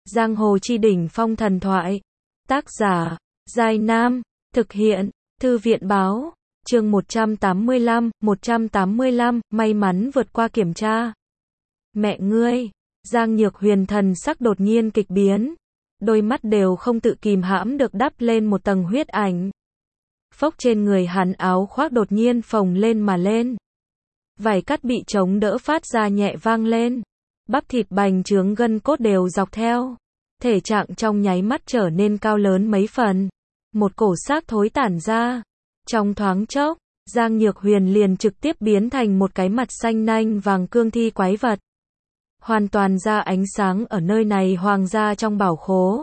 Giang hồ chi đỉnh phong thần thoại. Tác giả, Giai Nam. Thực hiện, Thư viện báo. Chương 185, may mắn vượt qua kiểm tra. Mẹ ngươi, Giang Nhược Huyền thần sắc đột nhiên kịch biến. Đôi mắt đều không tự kìm hãm được đắp lên một tầng huyết ảnh. Phốc trên người hắn áo khoác đột nhiên phồng lên mà lên. Vải cắt bị chống đỡ phát ra nhẹ vang lên. Bắp thịt bành trướng gân cốt đều dọc theo. Thể trạng trong nháy mắt trở nên cao lớn mấy phần. Một cổ xác thối tản ra. Trong thoáng chốc, Giang Nhược Huyền liền trực tiếp biến thành một cái mặt xanh nanh vàng cương thi quái vật. Hoàn toàn ra ánh sáng ở nơi này hoàng gia trong bảo khố.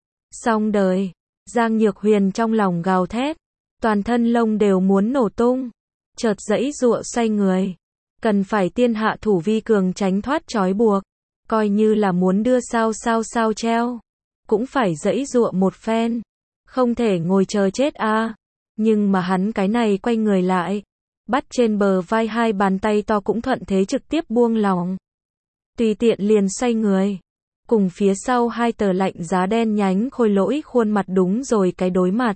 Xong đời, Giang Nhược Huyền trong lòng gào thét. Toàn thân lông đều muốn nổ tung. Chợt giãy giụa xoay người. Cần phải tiên hạ thủ vi cường tránh thoát trói buộc. Coi như là muốn đưa sao treo. Cũng phải giãy giụa một phen. Không thể ngồi chờ chết a. Nhưng mà hắn cái này quay người lại. Bắt trên bờ vai hai bàn tay to cũng thuận thế trực tiếp buông lỏng. Tùy tiện liền xoay người. Cùng phía sau hai tờ lạnh giá đen nhánh khôi lỗi khuôn mặt đúng rồi cái đối mặt.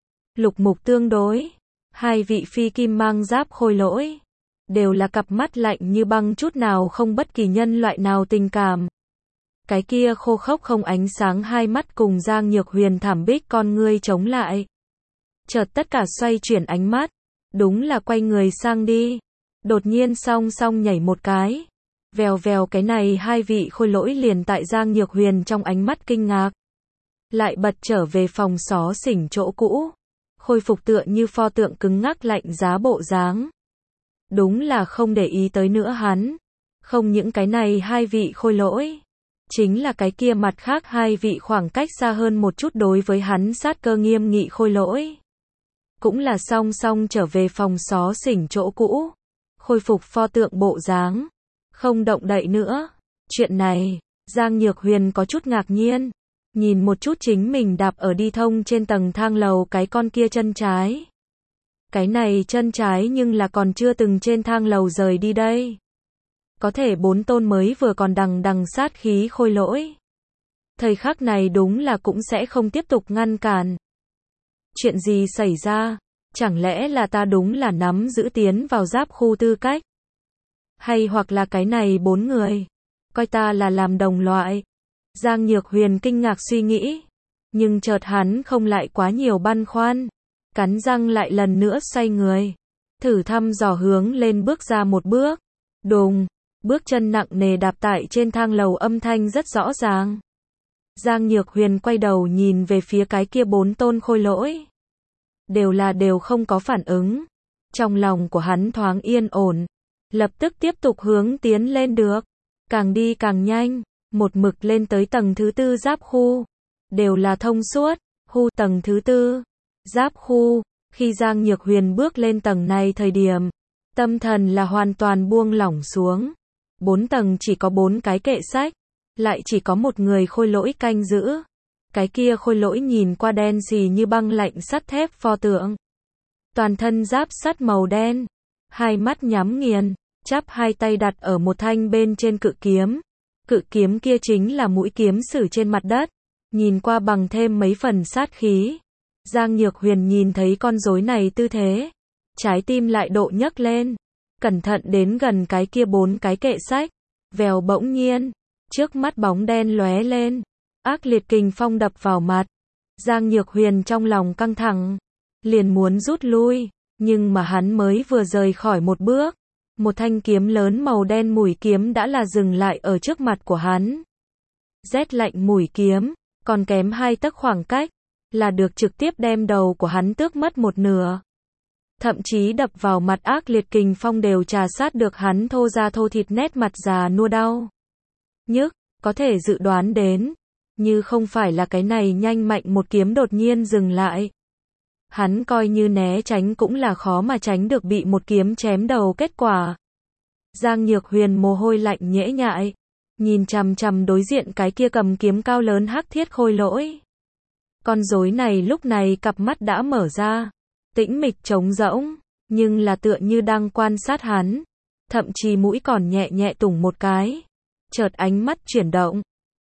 Lục mục tương đối. Hai vị phi kim mang giáp khôi lỗi. Đều là cặp mắt lạnh như băng chút nào không bất kỳ nhân loại nào tình cảm. Cái kia khô khốc không ánh sáng hai mắt cùng Giang Nhược Huyền thảm bích con ngươi chống lại. Chợt tất cả xoay chuyển ánh mắt. Đúng là quay người sang đi. Đột nhiên song song nhảy một cái. Vèo vèo cái này hai vị khôi lỗi liền tại Giang Nhược Huyền trong ánh mắt kinh ngạc. Lại bật trở về phòng xó xỉnh chỗ cũ. Khôi phục tựa như pho tượng cứng ngắc lạnh giá bộ dáng. Đúng là không để ý tới nữa hắn. Không những cái này hai vị khôi lỗi. Chính là cái kia mặt khác hai vị khoảng cách xa hơn một chút đối với hắn sát cơ nghiêm nghị khôi lỗi. Cũng là song song trở về phòng xó xỉnh chỗ cũ. Khôi phục pho tượng bộ dáng. Không động đậy nữa. Chuyện này, Giang Nhược Huyền có chút ngạc nhiên. Nhìn một chút chính mình đạp ở đi thông trên tầng thang lầu cái con kia chân trái. Cái này chân trái nhưng là còn chưa từng trên thang lầu rời đi đây. Có thể bốn tôn mới vừa còn đằng sát khí khôi lỗi. Thời khắc này đúng là cũng sẽ không tiếp tục ngăn cản. Chuyện gì xảy ra? Chẳng lẽ là ta đúng là nắm giữ tiến vào giáp khu tư cách? Hay hoặc là cái này bốn người? Coi ta là làm đồng loại. Giang Nhược Huyền kinh ngạc suy nghĩ. Nhưng chợt hắn không lại quá nhiều băn khoăn. Cắn răng lại lần nữa xoay người. Thử thăm dò hướng lên bước ra một bước. Đùng, bước chân nặng nề đạp tại trên thang lầu âm thanh rất rõ ràng. Giang Nhược Huyền quay đầu nhìn về phía cái kia bốn tôn khôi lỗi. Đều không có phản ứng. Trong lòng của hắn thoáng yên ổn. Lập tức tiếp tục hướng tiến lên được. Càng đi càng nhanh. Một mực lên tới tầng thứ tư giáp khu. Đều là thông suốt. Tầng thứ tư. Giáp khu. Khi Giang Nhược Huyền bước lên tầng này thời điểm. Tâm thần là hoàn toàn buông lỏng xuống. 4 tầng chỉ có 4 cái kệ sách. Lại chỉ có một người khôi lỗi canh giữ. Cái kia khôi lỗi nhìn qua đen xì như băng lạnh sắt thép pho tượng. Toàn thân giáp sắt màu đen. Hai mắt nhắm nghiền. Chắp hai tay đặt ở một thanh bên trên cự kiếm. Cự kiếm kia chính là mũi kiếm sử trên mặt đất. Nhìn qua bằng thêm mấy phần sát khí. Giang Nhược Huyền nhìn thấy con rối này tư thế. Trái tim lại độ nhấc lên. Cẩn thận đến gần cái kia 4 cái kệ sách. Vèo bỗng nhiên. Trước mắt bóng đen lóe lên. Ác liệt kình phong đập vào mặt. Giang Nhược Huyền trong lòng căng thẳng. Liền muốn rút lui. Nhưng mà hắn mới vừa rời khỏi một bước. Một thanh kiếm lớn màu đen mũi kiếm đã là dừng lại ở trước mặt của hắn. Rét lạnh mũi kiếm. Còn kém 2 tấc khoảng cách. Là được trực tiếp đem đầu của hắn tước mất một nửa. Thậm chí đập vào mặt ác liệt kình phong đều trà sát được hắn thô da thô thịt nét mặt già nua đau. Nhức, có thể dự đoán đến. Như không phải là cái này nhanh mạnh một kiếm đột nhiên dừng lại. Hắn coi như né tránh cũng là khó mà tránh được bị một kiếm chém đầu kết quả. Giang Nhược Huyền mồ hôi lạnh nhễ nhại. Nhìn chằm chằm đối diện cái kia cầm kiếm cao lớn hắc thiết khôi lỗi. Con rối này lúc này cặp mắt đã mở ra. Tĩnh mịch trống rỗng. Nhưng là tựa như đang quan sát hắn. Thậm chí mũi còn nhẹ nhẹ tủng một cái. Chợt ánh mắt chuyển động.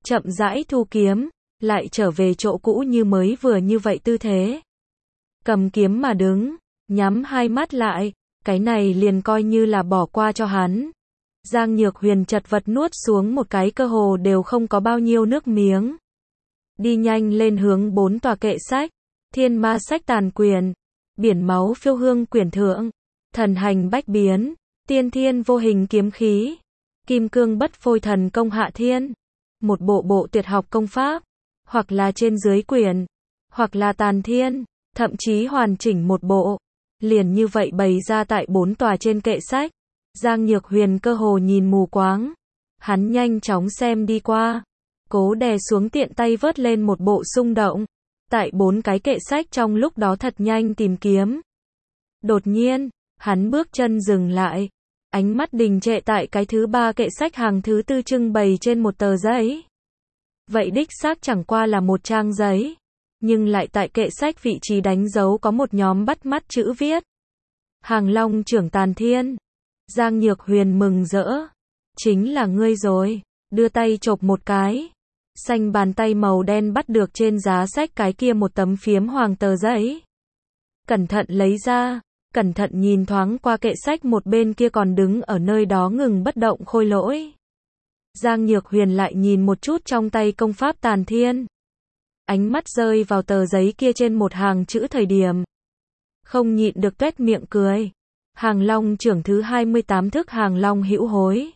chậm rãi thu kiếm, lại trở về chỗ cũ như mới vừa như vậy tư thế. Cầm kiếm mà đứng, nhắm hai mắt lại, cái này liền coi như là bỏ qua cho hắn. Giang Nhược Huyền chật vật nuốt xuống một cái cơ hồ đều không có bao nhiêu nước miếng. Đi nhanh lên hướng 4 tòa kệ sách, Thiên Ma Sách Tàn Quyền, Biển Máu Phiêu Hương Quyển Thượng, Thần Hành Bách Biến, Tiên Thiên Vô Hình Kiếm Khí, Kim Cương Bất Phôi Thần Công Hạ Thiên. Một bộ tuyệt học công pháp, hoặc là trên dưới quyển, hoặc là tàn thiên, thậm chí hoàn chỉnh một bộ, liền như vậy bày ra tại 4 tòa trên kệ sách. Giang Nhược Huyền cơ hồ nhìn mù quáng, hắn nhanh chóng xem đi qua, cố đè xuống tiện tay vớt lên một bộ xung động, tại 4 cái kệ sách trong lúc đó thật nhanh tìm kiếm. Đột nhiên, hắn bước chân dừng lại, ánh mắt đình trệ tại cái thứ 3 kệ sách hàng thứ 4 trưng bày trên một tờ giấy. Vậy đích xác chẳng qua là một trang giấy, nhưng lại tại kệ sách vị trí đánh dấu có một nhóm bắt mắt chữ viết. Hàng Long Trưởng Tàn Thiên. Giang Nhược Huyền mừng rỡ. Chính là ngươi rồi, đưa tay chộp một cái. Xanh bàn tay màu đen bắt được trên giá sách cái kia một tấm phiếm hoàng tờ giấy. Cẩn thận lấy ra, cẩn thận nhìn thoáng qua kệ sách một bên kia còn đứng ở nơi đó ngừng bất động Khôi Lỗi. Giang Nhược Huyền lại nhìn một chút trong tay công pháp Tàn Thiên. Ánh mắt rơi vào tờ giấy kia trên một hàng chữ thời điểm. Không nhịn được tuét miệng cười. Hàng Long Trưởng thứ 28 thức Hàng Long Hữu Hối.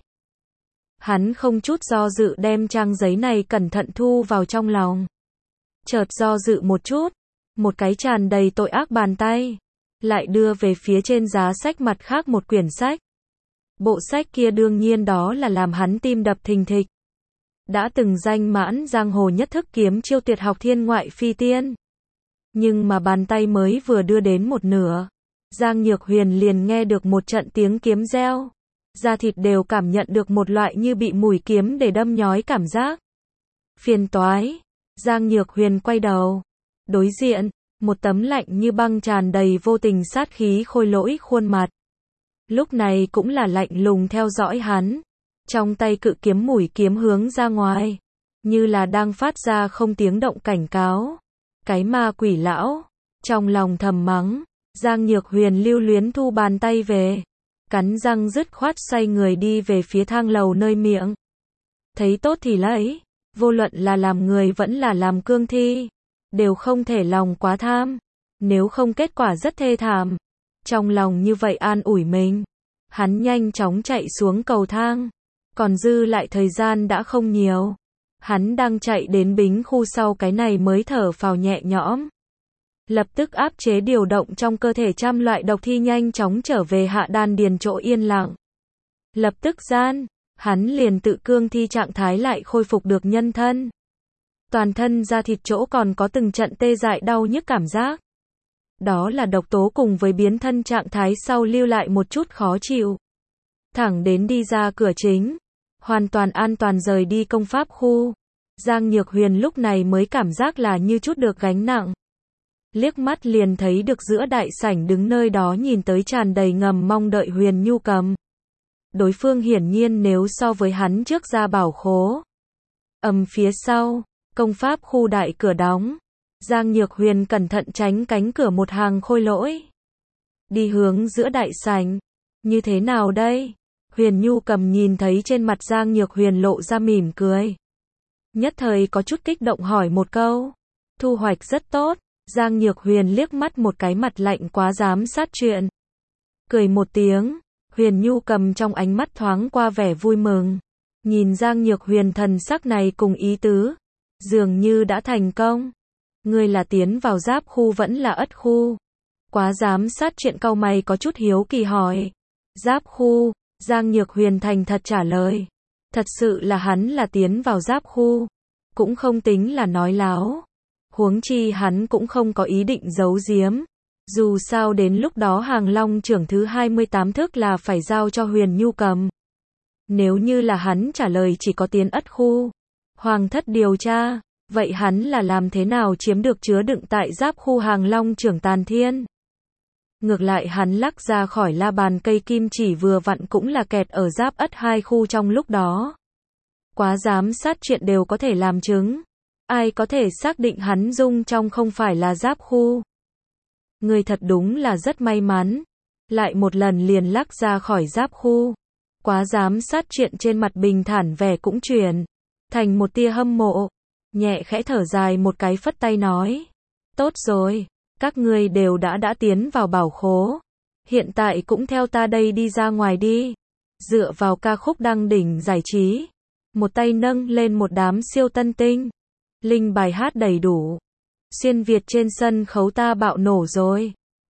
Hắn không chút do dự đem trang giấy này cẩn thận thu vào trong lòng. Chợt do dự một chút, một cái tràn đầy tội ác bàn tay, lại đưa về phía trên giá sách mặt khác một quyển sách. Bộ sách kia đương nhiên đó là làm hắn tim đập thình thịch. Đã từng danh mãn giang hồ nhất thức kiếm chiêu tuyệt học Thiên Ngoại Phi Tiên. Nhưng mà bàn tay mới vừa đưa đến một nửa, Giang Nhược Huyền liền nghe được một trận tiếng kiếm reo. Da thịt đều cảm nhận được một loại như bị mũi kiếm để đâm nhói cảm giác. Phiền toái. Giang Nhược Huyền quay đầu. Đối diện, một tấm lạnh như băng tràn đầy vô tình sát khí Khôi Lỗi khuôn mặt. Lúc này cũng là lạnh lùng theo dõi hắn. Trong tay cự kiếm mũi kiếm hướng ra ngoài, như là đang phát ra không tiếng động cảnh cáo. Cái ma quỷ lão, trong lòng thầm mắng. Giang Nhược Huyền lưu luyến thu bàn tay về, cắn răng dứt khoát xoay người đi về phía thang lầu nơi miệng. Thấy tốt thì lấy, vô luận là làm người vẫn là làm cương thi, đều không thể lòng quá tham, nếu không kết quả rất thê thảm. Trong lòng như vậy an ủi mình, hắn nhanh chóng chạy xuống cầu thang, còn dư lại thời gian đã không nhiều. Hắn đang chạy đến bính khu sau cái này mới thở phào nhẹ nhõm. Lập tức áp chế điều động trong cơ thể trăm loại độc thi nhanh chóng trở về hạ đan điền chỗ yên lặng. Lập tức gian, hắn liền tự cương thi trạng thái lại khôi phục được nhân thân. Toàn thân da thịt chỗ còn có từng trận tê dại đau nhức cảm giác. Đó là độc tố cùng với biến thân trạng thái sau lưu lại một chút khó chịu. Thẳng đến đi ra cửa chính, hoàn toàn an toàn rời đi công pháp khu. Giang Nhược Huyền lúc này mới cảm giác là như chút được gánh nặng. Liếc mắt liền thấy được giữa đại sảnh đứng nơi đó nhìn tới tràn đầy ngầm mong đợi Huyền Nhu Cầm. Đối phương hiển nhiên nếu so với hắn trước ra bảo khố. Phía sau, công pháp khu đại cửa đóng. Giang Nhược Huyền cẩn thận tránh cánh cửa một hàng Khôi Lỗi. Đi hướng giữa đại sảnh. Như thế nào đây? Huyền Nhu Cầm nhìn thấy trên mặt Giang Nhược Huyền lộ ra mỉm cười. Nhất thời có chút kích động hỏi một câu. Thu hoạch rất tốt. Giang Nhược Huyền liếc mắt một cái mặt lạnh quá dám sát chuyện. Cười một tiếng, Huyền Nhu Cầm trong ánh mắt thoáng qua vẻ vui mừng. Nhìn Giang Nhược Huyền thần sắc này cùng ý tứ, dường như đã thành công. Ngươi là tiến vào giáp khu vẫn là ất khu? Quá dám sát chuyện cau mày có chút hiếu kỳ hỏi. Giáp khu, Giang Nhược Huyền thành thật trả lời. Thật sự là hắn là tiến vào giáp khu, cũng không tính là nói láo. Huống chi hắn cũng không có ý định giấu giếm. Dù sao đến lúc đó Hàng Long Trưởng thứ 28 thức là phải giao cho Huyền Nhu Cầm. Nếu như là hắn trả lời chỉ có tiến ất khu, Hoàng thất điều tra, vậy hắn là làm thế nào chiếm được chứa đựng tại giáp khu Hàng Long Trưởng Tàn Thiên? Ngược lại hắn lắc ra khỏi la bàn cây kim chỉ vừa vặn cũng là kẹt ở giáp ất 2 khu trong lúc đó. Quá giám sát chuyện đều có thể làm chứng. Ai có thể xác định hắn Dung trong không phải là giáp khu. Ngươi thật đúng là rất may mắn. Lại một lần liền lắc ra khỏi giáp khu. Quá giám sát chuyện trên mặt bình thản vẻ cũng chuyển thành một tia hâm mộ. Nhẹ khẽ thở dài một cái phất tay nói. Tốt rồi, các ngươi đều đã tiến vào bảo khố. Hiện tại cũng theo ta đây đi ra ngoài đi. Dựa vào ca khúc đăng đỉnh giải trí. Một tay nâng lên một đám siêu tân tinh. Linh bài hát đầy đủ. Xuyên Việt trên sân khấu ta bạo nổ rồi.